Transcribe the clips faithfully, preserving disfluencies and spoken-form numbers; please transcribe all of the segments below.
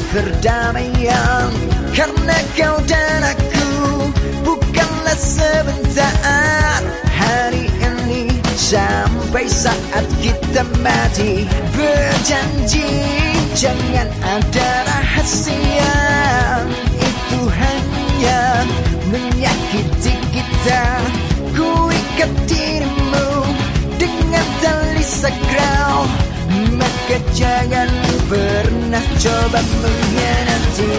perdamaian. Karena kau dan aku bukanlah sebentar. Hari ini sampai saat kita mati, berjanji jangan ada rahasia. Itu hanya menyakiti kita. Ku ikat dirimu dengan tali sakral, maka jangan pernah coba mengkhianati.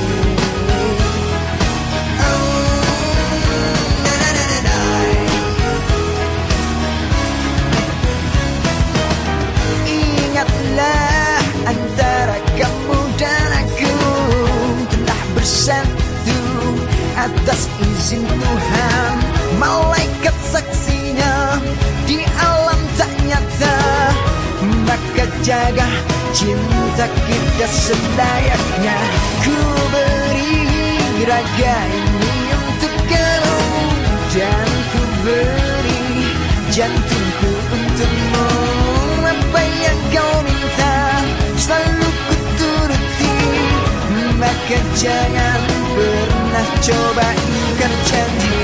Ingatlah, antara kamu dan aku telah bersatu atas izin Tuhan. Malaikat saksinya di alam tak nyata. Maka jaga cinta kita selayaknya. Ku beri raga ini untuk kamu, dan ku beri jantungku untukmu. Apa yang kau minta selalu ku turuti. Maka jangan pernah coba ingkar janji.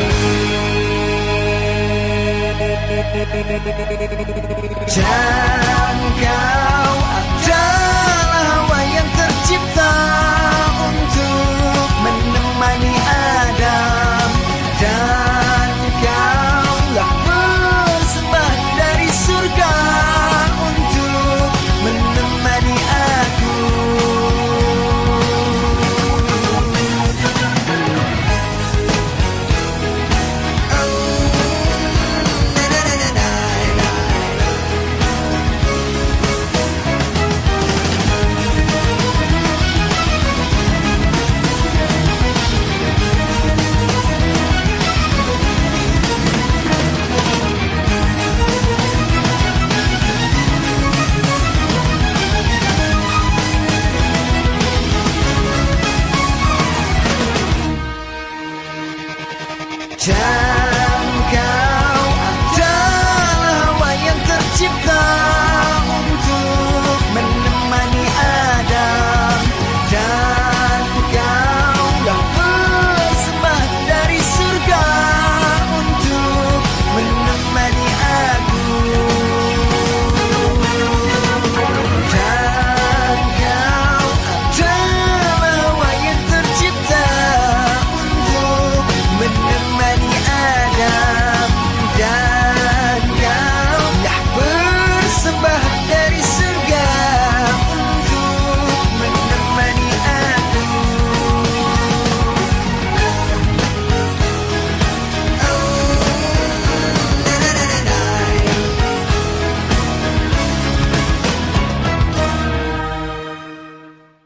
Dan kau adalah hawa yang tercipta untuk menemani Adam. Dan kaulah persembahan dari surga untuk menemani aku. Time